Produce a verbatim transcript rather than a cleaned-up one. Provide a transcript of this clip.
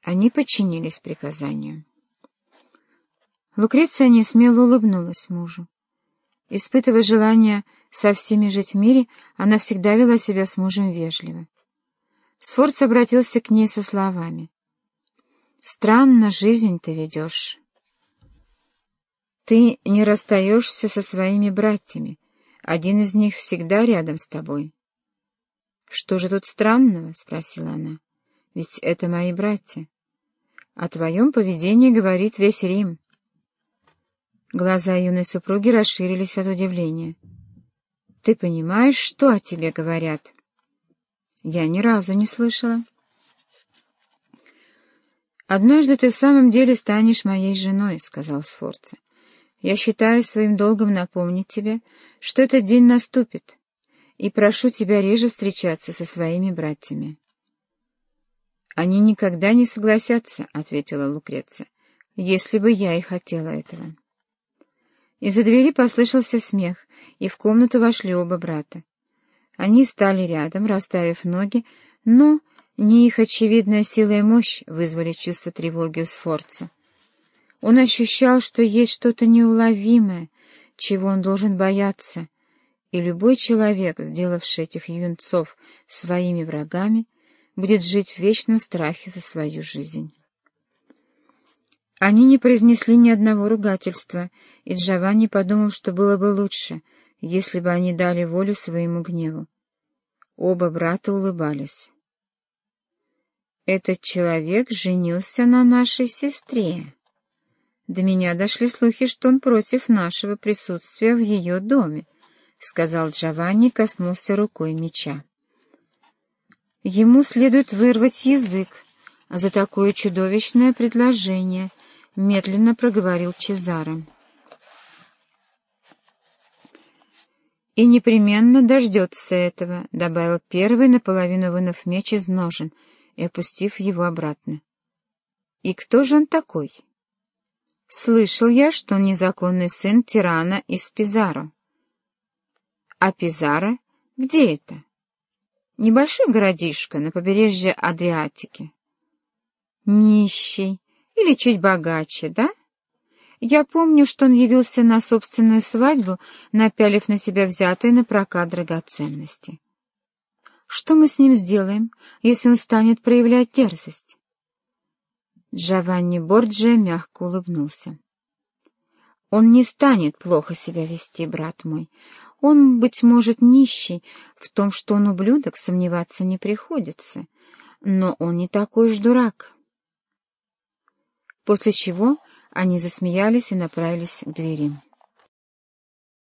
Они подчинились приказанию. Лукреция несмело улыбнулась мужу. Испытывая желание со всеми жить в мире, она всегда вела себя с мужем вежливо. Сфорца обратился к ней со словами: «Странно жизнь ты ведешь. Ты не расстаешься со своими братьями, один из них всегда рядом с тобой». «Что же тут странного?» — спросила она. «Ведь это мои братья. О твоем поведении говорит весь Рим». Глаза юной супруги расширились от удивления. «Ты понимаешь, что о тебе говорят?» «Я ни разу не слышала». «Однажды ты в самом деле станешь моей женой», — сказал Сфорца. «Я считаю своим долгом напомнить тебе, что этот день наступит, и прошу тебя реже встречаться со своими братьями». «Они никогда не согласятся», — ответила Лукреция, — «если бы я и хотела этого». Из-за двери послышался смех, и в комнату вошли оба брата. Они стали рядом, расставив ноги, но не их очевидная сила и мощь вызвали чувство тревоги у Сфорца. Он ощущал, что есть что-то неуловимое, чего он должен бояться, и любой человек, сделавший этих юнцов своими врагами, будет жить в вечном страхе за свою жизнь. Они не произнесли ни одного ругательства, и Джованни подумал, что было бы лучше, если бы они дали волю своему гневу. Оба брата улыбались. «Этот человек женился на нашей сестре. До меня дошли слухи, что он против нашего присутствия в ее доме», — сказал Джованни и коснулся рукой меча. «Ему следует вырвать язык за такое чудовищное предложение», — медленно проговорил Чезаро. «И непременно дождется этого», — добавил первый, наполовину вынув меч из ножен и опустив его обратно. «И кто же он такой?» «Слышал я, что он незаконный сын тирана из Пизаро». «А Пизаро? Где это?» «Небольшой городишко на побережье Адриатики». «Нищий или чуть богаче, да? Я помню, что он явился на собственную свадьбу, напялив на себя взятые на прокат драгоценности. Что мы с ним сделаем, если он станет проявлять дерзость?» Джованни Борджиа мягко улыбнулся. «Он не станет плохо себя вести, брат мой. Он, быть может, нищий, в том, что он ублюдок, сомневаться не приходится, но он не такой уж дурак». После чего они засмеялись и направились к двери.